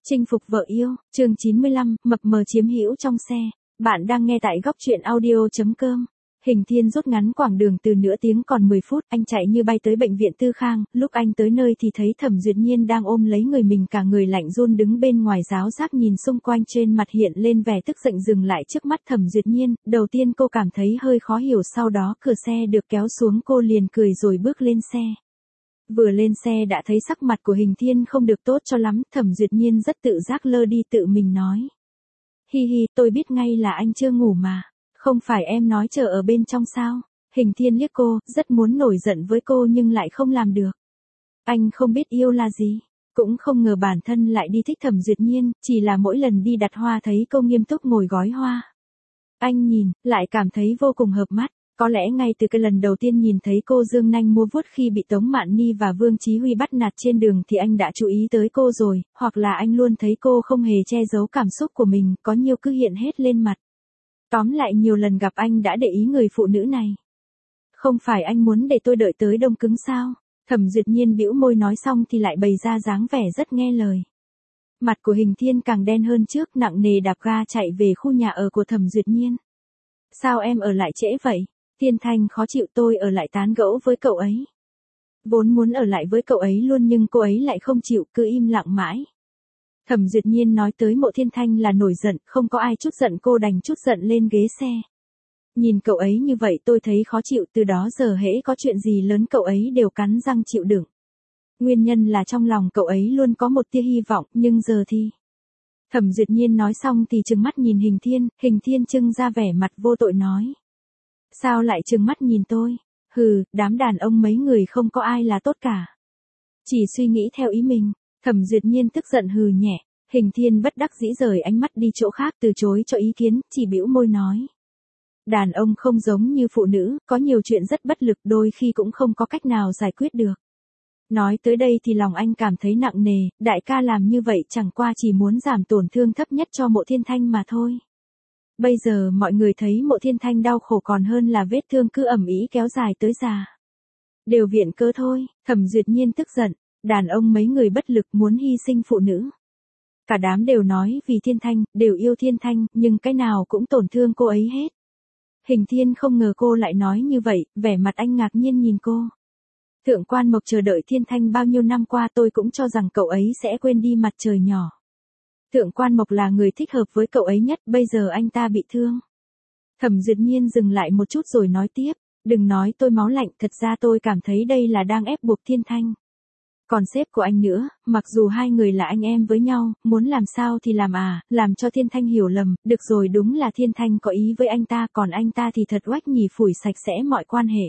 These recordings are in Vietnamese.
Chinh phục vợ yêu, chương 95, mập mờ chiếm hữu trong xe. Bạn đang nghe tại góc truyện audio.com. Hình Thiên rút ngắn quãng đường từ nửa tiếng còn 10 phút, anh chạy như bay tới bệnh viện Tư Khang, lúc anh tới nơi thì thấy Thẩm Duyệt Nhiên đang ôm lấy người mình, cả người lạnh run đứng bên ngoài giáo giác nhìn xung quanh, trên mặt hiện lên vẻ tức giận. Dừng lại trước mắt Thẩm Duyệt Nhiên, đầu tiên cô cảm thấy hơi khó hiểu, sau đó cửa xe được kéo xuống, cô liền cười rồi bước lên xe. Vừa lên xe đã thấy sắc mặt của Hình Thiên không được tốt cho lắm, Thẩm Duyệt Nhiên rất tự giác lơ đi, tự mình nói. Hi hi, tôi biết ngay là anh chưa ngủ mà, không phải em nói chờ ở bên trong sao? Hình Thiên liếc cô, rất muốn nổi giận với cô nhưng lại không làm được. Anh không biết yêu là gì, cũng không ngờ bản thân lại đi thích Thẩm Duyệt Nhiên, chỉ là mỗi lần đi đặt hoa thấy cô nghiêm túc ngồi gói hoa. Anh nhìn, lại cảm thấy vô cùng hợp mắt. Có lẽ ngay từ cái lần đầu tiên nhìn thấy cô dương nanh múa vuốt khi bị Tống Mạn Ni và Vương Chí Huy bắt nạt trên đường thì anh đã chú ý tới cô rồi, hoặc là anh luôn thấy cô không hề che giấu cảm xúc của mình, có nhiều cứ hiện hết lên mặt. Tóm lại nhiều lần gặp anh đã để ý người phụ nữ này. Không phải anh muốn để tôi đợi tới đông cứng sao? Thẩm Duyệt Nhiên bĩu môi, nói xong thì lại bày ra dáng vẻ rất nghe lời. Mặt của Hình Thiên càng đen hơn trước, nặng nề đạp ga chạy về khu nhà ở của Thẩm Duyệt Nhiên. Sao em ở lại trễ vậy? Thiên Thanh khó chịu, tôi ở lại tán gẫu với cậu ấy. Vốn muốn ở lại với cậu ấy luôn nhưng cô ấy lại không chịu, cứ im lặng mãi. Thẩm Duyệt Nhiên nói tới Mộ Thiên Thanh là nổi giận, không có ai trút giận, cô đành trút giận lên ghế xe. Nhìn cậu ấy như vậy tôi thấy khó chịu, từ đó giờ hễ có chuyện gì lớn cậu ấy đều cắn răng chịu đựng. Nguyên nhân là trong lòng cậu ấy luôn có một tia hy vọng, nhưng giờ thì... Thẩm Duyệt Nhiên nói xong thì trừng mắt nhìn Hình Thiên trưng ra vẻ mặt vô tội nói. Sao lại trừng mắt nhìn tôi? Hừ, đám đàn ông mấy người không có ai là tốt cả. Chỉ suy nghĩ theo ý mình. Thẩm Duyệt Nhiên tức giận hừ nhẹ. Hình Thiên bất đắc dĩ rời ánh mắt đi chỗ khác, từ chối cho ý kiến, chỉ bĩu môi nói. Đàn ông không giống như phụ nữ, có nhiều chuyện rất bất lực, đôi khi cũng không có cách nào giải quyết được. Nói tới đây thì lòng anh cảm thấy nặng nề, đại ca làm như vậy chẳng qua chỉ muốn giảm tổn thương thấp nhất cho Mộ Thiên Thanh mà thôi. Bây giờ mọi người thấy Mộ Thiên Thanh đau khổ còn hơn là vết thương cứ ầm ĩ kéo dài tới già. Đều viện cớ thôi. Thẩm Duyệt Nhiên tức giận, đàn ông mấy người bất lực muốn hy sinh phụ nữ. Cả đám đều nói vì Thiên Thanh, đều yêu Thiên Thanh, nhưng cái nào cũng tổn thương cô ấy hết. Hình Thiên không ngờ cô lại nói như vậy, vẻ mặt anh ngạc nhiên nhìn cô. Thượng quan Mộc chờ đợi Thiên Thanh bao nhiêu năm qua, tôi cũng cho rằng cậu ấy sẽ quên đi mặt trời nhỏ. Thượng quan Mộc là người thích hợp với cậu ấy nhất, bây giờ anh ta bị thương. Thẩm Duyệt Nhiên dừng lại một chút rồi nói tiếp, đừng nói tôi máu lạnh, thật ra tôi cảm thấy đây là đang ép buộc Thiên Thanh. Còn sếp của anh nữa, mặc dù hai người là anh em với nhau, muốn làm sao thì làm làm cho Thiên Thanh hiểu lầm, được rồi, đúng là Thiên Thanh có ý với anh ta, còn anh ta thì thật oách nhì, phủi sạch sẽ mọi quan hệ.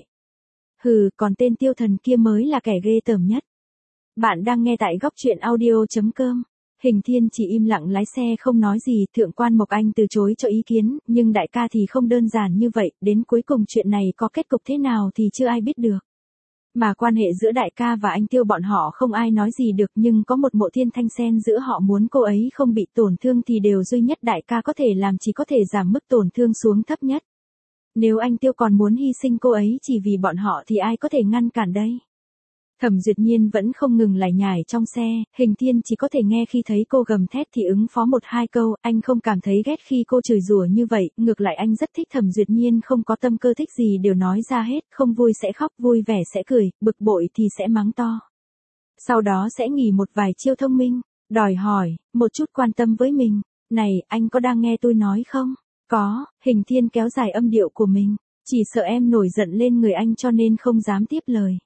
Hừ, còn tên Tiêu Thần kia mới là kẻ ghê tởm nhất. Bạn đang nghe tại góc truyện audio.com. Hình Thiên chỉ im lặng lái xe không nói gì, Thượng quan Mộc Anh từ chối cho ý kiến, nhưng đại ca thì không đơn giản như vậy, đến cuối cùng chuyện này có kết cục thế nào thì chưa ai biết được. Mà quan hệ giữa đại ca và anh Tiêu bọn họ không ai nói gì được, nhưng có một Mộ Thiên Thanh xen giữa họ, muốn cô ấy không bị tổn thương thì điều duy nhất đại ca có thể làm chỉ có thể giảm mức tổn thương xuống thấp nhất. Nếu anh Tiêu còn muốn hy sinh cô ấy chỉ vì bọn họ thì ai có thể ngăn cản đây? Thẩm Duyệt Nhiên vẫn không ngừng lải nhải trong xe, Hình Thiên chỉ có thể nghe khi thấy cô gầm thét thì ứng phó một hai câu, anh không cảm thấy ghét khi cô chửi rủa như vậy, ngược lại anh rất thích Thẩm Duyệt Nhiên không có tâm cơ, thích gì đều nói ra hết, không vui sẽ khóc, vui vẻ sẽ cười, bực bội thì sẽ mắng to. Sau đó sẽ nghỉ một vài chiêu thông minh, đòi hỏi, một chút quan tâm với mình. Này, anh có đang nghe tôi nói không? Có. Hình Thiên kéo dài âm điệu của mình, chỉ sợ em nổi giận lên người anh cho nên không dám tiếp lời.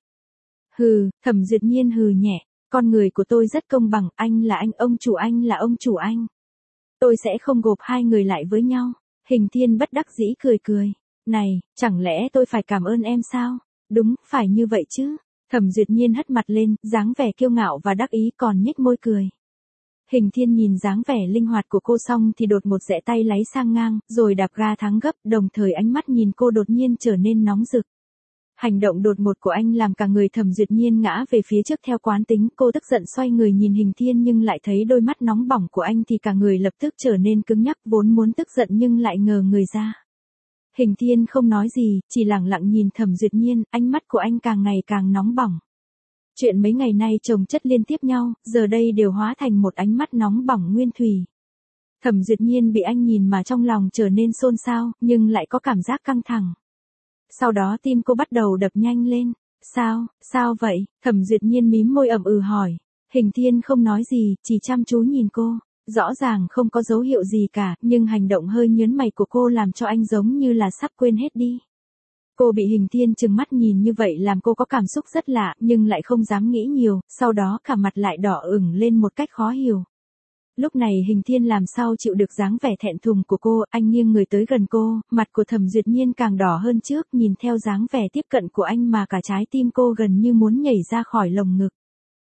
Hừ, Thẩm Duyệt Nhiên hừ nhẹ, con người của tôi rất công bằng, anh là anh, ông chủ anh là ông chủ anh. Tôi sẽ không gộp hai người lại với nhau. Hình Thiên bất đắc dĩ cười cười. Này, chẳng lẽ tôi phải cảm ơn em sao? Đúng, phải như vậy chứ. Thẩm Duyệt Nhiên hất mặt lên, dáng vẻ kiêu ngạo và đắc ý, còn nhếch môi cười. Hình Thiên nhìn dáng vẻ linh hoạt của cô xong thì đột một rẽ tay lấy sang ngang, rồi đạp ga thắng gấp, đồng thời ánh mắt nhìn cô đột nhiên trở nên nóng rực. Hành động đột ngột của anh làm cả người Thẩm Duyệt Nhiên ngã về phía trước theo quán tính, cô tức giận xoay người nhìn Hình Thiên nhưng lại thấy đôi mắt nóng bỏng của anh thì cả người lập tức trở nên cứng nhắc, vốn muốn tức giận nhưng lại ngờ người ra. Hình Thiên không nói gì, chỉ lặng lặng nhìn Thẩm Duyệt Nhiên, ánh mắt của anh càng ngày càng nóng bỏng. Chuyện mấy ngày nay chồng chất liên tiếp nhau, giờ đây đều hóa thành một ánh mắt nóng bỏng nguyên thủy. Thẩm Duyệt Nhiên bị anh nhìn mà trong lòng trở nên xôn xao, nhưng lại có cảm giác căng thẳng. Sau đó tim cô bắt đầu đập nhanh lên. Sao vậy? Thẩm Duyệt Nhiên mím môi hỏi. Hình Thiên không nói gì, chỉ chăm chú nhìn cô. Rõ ràng không có dấu hiệu gì cả, nhưng hành động hơi nhớn mày của cô làm cho anh giống như là sắp quên hết đi. Cô bị Hình Thiên trừng mắt nhìn như vậy làm cô có cảm xúc rất lạ, nhưng lại không dám nghĩ nhiều, sau đó cả mặt lại đỏ ửng lên một cách khó hiểu. Lúc này Hình Thiên làm sao chịu được dáng vẻ thẹn thùng của cô, anh nghiêng người tới gần cô, mặt của Thẩm Duyệt Nhiên càng đỏ hơn trước, nhìn theo dáng vẻ tiếp cận của anh mà cả trái tim cô gần như muốn nhảy ra khỏi lồng ngực.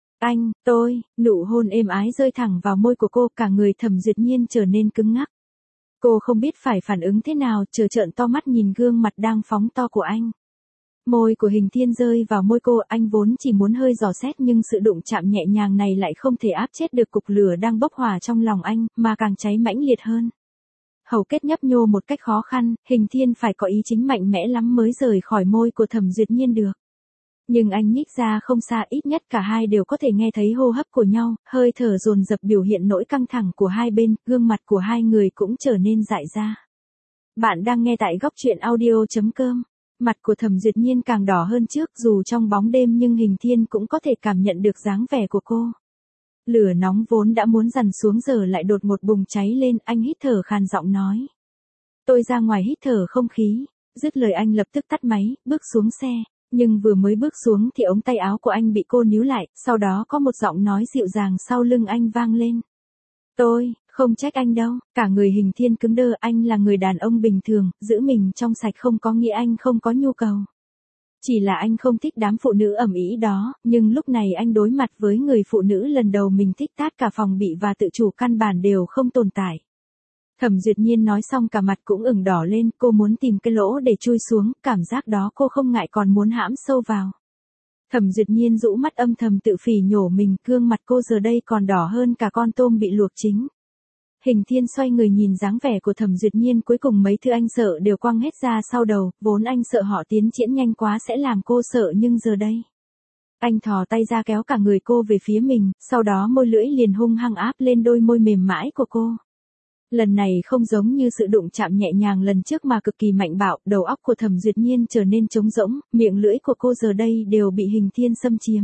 Nụ hôn êm ái rơi thẳng vào môi của cô, cả người Thẩm Duyệt Nhiên trở nên cứng ngắc. Cô không biết phải phản ứng thế nào, trợn to mắt nhìn gương mặt đang phóng to của anh. Môi của Hình Thiên rơi vào môi cô, anh vốn chỉ muốn hơi dò xét nhưng sự đụng chạm nhẹ nhàng này lại không thể áp chết được cục lửa đang bốc hỏa trong lòng anh, mà càng cháy mãnh liệt hơn. Hầu kết nhấp nhô một cách khó khăn, Hình Thiên phải có ý chính mạnh mẽ lắm mới rời khỏi môi của Thẩm Duyệt Nhiên được. Nhưng anh nhích ra không xa, ít nhất cả hai đều có thể nghe thấy hô hấp của nhau, hơi thở dồn dập biểu hiện nỗi căng thẳng của hai bên, gương mặt của hai người cũng trở nên dại ra. Bạn đang nghe tại góc truyện audio.com. Mặt của Thẩm Duyệt Nhiên càng đỏ hơn trước, dù trong bóng đêm nhưng Hình Thiên cũng có thể cảm nhận được dáng vẻ của cô. Lửa nóng vốn đã muốn dằn xuống giờ lại đột ngột bùng cháy lên, anh hít thở khàn giọng nói. Tôi ra ngoài hít thở không khí. Dứt lời anh lập tức tắt máy, bước xuống xe. Nhưng vừa mới bước xuống thì ống tay áo của anh bị cô níu lại, sau đó có một giọng nói dịu dàng sau lưng anh vang lên. Tôi không trách anh đâu. Cả người Hình Thiên cứng đơ, anh là người đàn ông bình thường, giữ mình trong sạch không có nghĩa anh không có nhu cầu. Chỉ là anh không thích đám phụ nữ ầm ĩ đó, nhưng lúc này anh đối mặt với người phụ nữ lần đầu mình thích, tát cả phòng bị và tự chủ căn bản đều không tồn tại. Thẩm Duyệt Nhiên nói xong cả mặt cũng ửng đỏ lên, cô muốn tìm cái lỗ để chui xuống, cảm giác đó cô không ngại còn muốn hãm sâu vào. Thẩm Duyệt Nhiên rũ mắt âm thầm tự phỉ nhổ mình, gương mặt cô giờ đây còn đỏ hơn cả con tôm bị luộc chín. Hình Thiên xoay người nhìn dáng vẻ của Thẩm Duyệt Nhiên, cuối cùng mấy thứ anh sợ đều quăng hết ra sau đầu, vốn anh sợ họ tiến triển nhanh quá sẽ làm cô sợ nhưng giờ đây. Anh thò tay ra kéo cả người cô về phía mình, sau đó môi lưỡi liền hung hăng áp lên đôi môi mềm mãi của cô. Lần này không giống như sự đụng chạm nhẹ nhàng lần trước mà cực kỳ mạnh bạo, đầu óc của Thẩm Duyệt Nhiên trở nên trống rỗng, miệng lưỡi của cô giờ đây đều bị Hình Thiên xâm chiếm.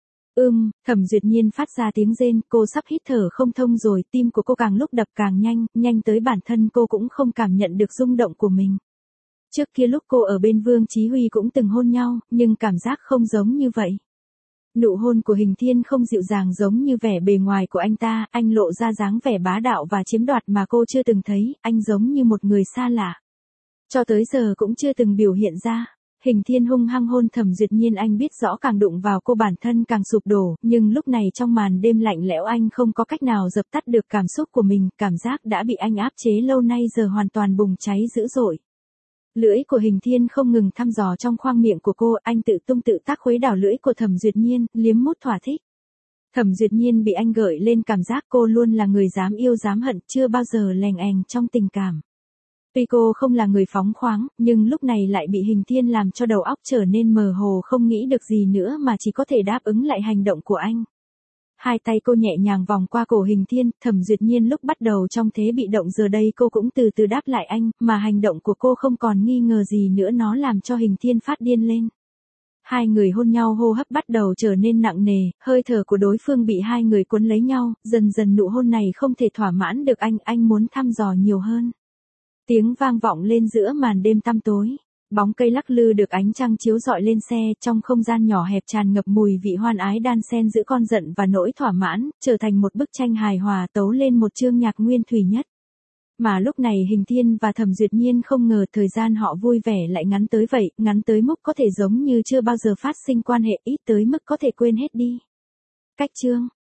Thẩm Duyệt Nhiên phát ra tiếng rên, cô sắp hít thở không thông rồi, tim của cô càng lúc đập càng nhanh, nhanh tới bản thân cô cũng không cảm nhận được rung động của mình. Trước kia lúc cô ở bên Vương Chí Huy cũng từng hôn nhau, nhưng cảm giác không giống như vậy. Nụ hôn của Hình Thiên không dịu dàng giống như vẻ bề ngoài của anh ta, anh lộ ra dáng vẻ bá đạo và chiếm đoạt mà cô chưa từng thấy, anh giống như một người xa lạ. Cho tới giờ cũng chưa từng biểu hiện ra. Hình Thiên hung hăng hôn Thẩm Duyệt Nhiên, anh biết rõ càng đụng vào cô bản thân càng sụp đổ, nhưng lúc này trong màn đêm lạnh lẽo anh không có cách nào dập tắt được cảm xúc của mình, cảm giác đã bị anh áp chế lâu nay giờ hoàn toàn bùng cháy dữ dội. Lưỡi của Hình Thiên không ngừng thăm dò trong khoang miệng của cô, anh tự tung tự tác khuấy đảo lưỡi của Thẩm Duyệt Nhiên, liếm mút thỏa thích. Thẩm Duyệt Nhiên bị anh gợi lên cảm giác cô luôn là người dám yêu dám hận, chưa bao giờ lèng eng trong tình cảm. Tuy cô không là người phóng khoáng, nhưng lúc này lại bị Hình Thiên làm cho đầu óc trở nên mờ hồ, không nghĩ được gì nữa mà chỉ có thể đáp ứng lại hành động của anh. Hai tay cô nhẹ nhàng vòng qua cổ Hình Thiên, Thẩm Duyệt Nhiên lúc bắt đầu trong thế bị động, giờ đây cô cũng từ từ đáp lại anh, mà hành động của cô không còn nghi ngờ gì nữa, nó làm cho Hình Thiên phát điên lên. Hai người hôn nhau, hô hấp bắt đầu trở nên nặng nề, hơi thở của đối phương bị hai người cuốn lấy nhau, dần dần nụ hôn này không thể thỏa mãn được anh muốn thăm dò nhiều hơn. Tiếng vang vọng lên giữa màn đêm tăm tối. Bóng cây lắc lư được ánh trăng chiếu rọi lên xe, trong không gian nhỏ hẹp tràn ngập mùi vị hoan ái đan xen giữa con giận và nỗi thỏa mãn, trở thành một bức tranh hài hòa tấu lên một chương nhạc nguyên thủy nhất. Mà lúc này Hình Thiên và Thẩm Duyệt Nhiên không ngờ thời gian họ vui vẻ lại ngắn tới vậy, ngắn tới mức có thể giống như chưa bao giờ phát sinh quan hệ, ít tới mức có thể quên hết đi. Cách chương